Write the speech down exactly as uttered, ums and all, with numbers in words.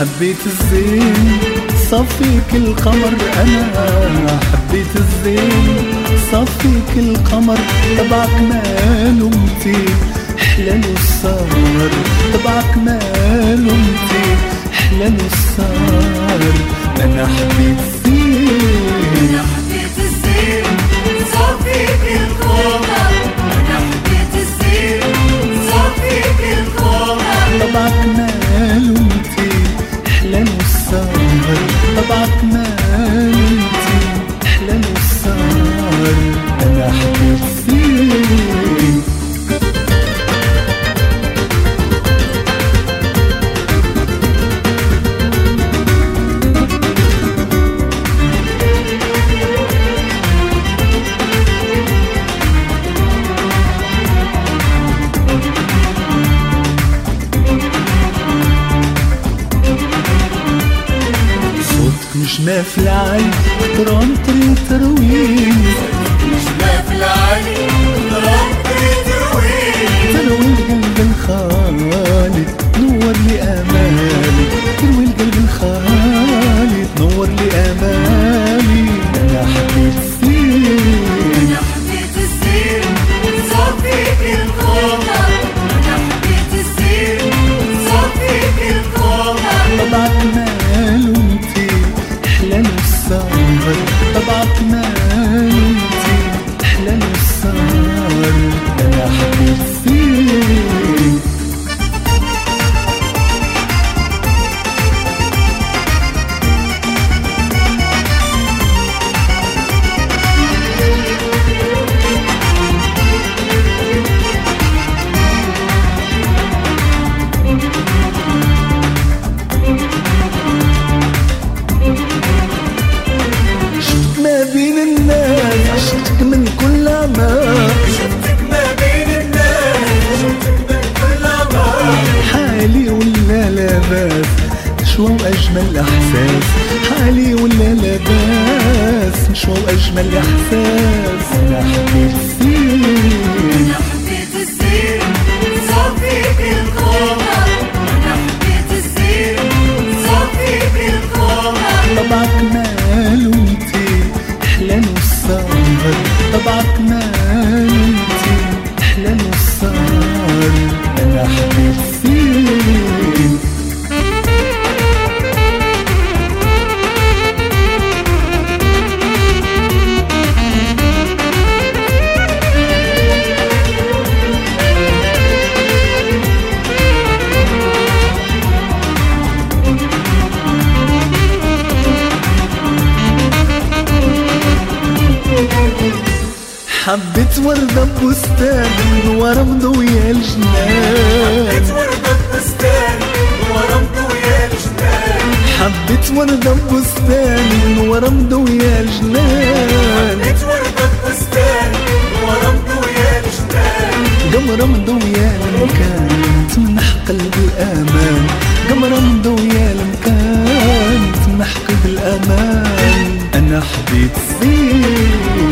حبيت الزين صفيك القمر، أنا حبيت الزين صفيك القمر، تبعك ماله متي حلال السهر، تبعك ماله متي حلال السهر. أنا حبيت الزين أنا حبيت الزين صفيك القمر، أنا حبيت الزين صفيك القمر، تبعك ماله متي حلال السهر، تبعك ماله متي حلال السهر. أنا حبيت الزين نجمة في العالي ترام تري تروين، نجمة في العالي ترام تري تروين، تروي القلب الخالي نور لي آمالي، تروي القلب الخالي نور لي آمالي. أنا حبيت الزين أنا حبيت الزين صفيك القمر، أنا حبيت الزين صفيك القمر، تبعك ماله متي حلال السهر، تبعك ماله متي حلال السهر. أنا حبيت الزين بين الناس عشتك من كل عمار، شفتك ما بين الناس شفتك من كل عمار، حالي ولا لاباس شو أجمل إحساس، حالي ولا لاباس شو أجمل إحساس. أنا حبيت الزين أنا حبيت الزين صفيك القمر، أنا حبيت الزين صفيك القمر، تبعك ماله متي حلال السهر، تبعك ماله متي حلال السهر. أنا حبيت الزين حبيت وردة بستان ورا مضوية الجنان، حبيت وردة بستان ورا مضوية الجنان، حبيت وردة بستان ورا مضوية الجنان، حبيت وردة بستان ورا مضوية الجنان، قمرة مضوية المكان تمنح قلبي الأمان، قمرة مضوية المكان تمنح قلبي الأمان. أنا حبيت الزين